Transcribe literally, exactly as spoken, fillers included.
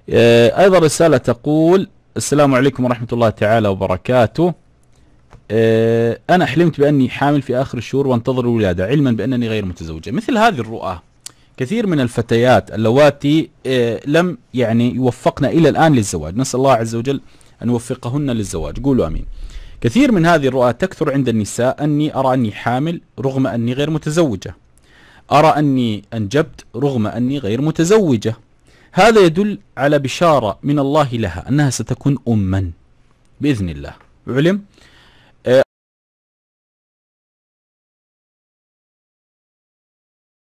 أيضا رسالة تقول: السلام عليكم ورحمة الله تعالى وبركاته. أنا حلمت بأني حامل في آخر الشهور وانتظر الولادة علما بأنني غير متزوجة. مثل هذه الرؤى كثير من الفتيات اللواتي لم يعني يوفقن إلى الآن للزواج، نسأل الله عز وجل أن يوفقهن للزواج، قولوا أمين. كثير من هذه الرؤى تكثر عند النساء، أني أرى أني حامل رغم أني غير متزوجة، أرى أني أنجبت رغم أني غير متزوجة. هذا يدل على بشارة من الله لها أنها ستكون أما بإذن الله. علم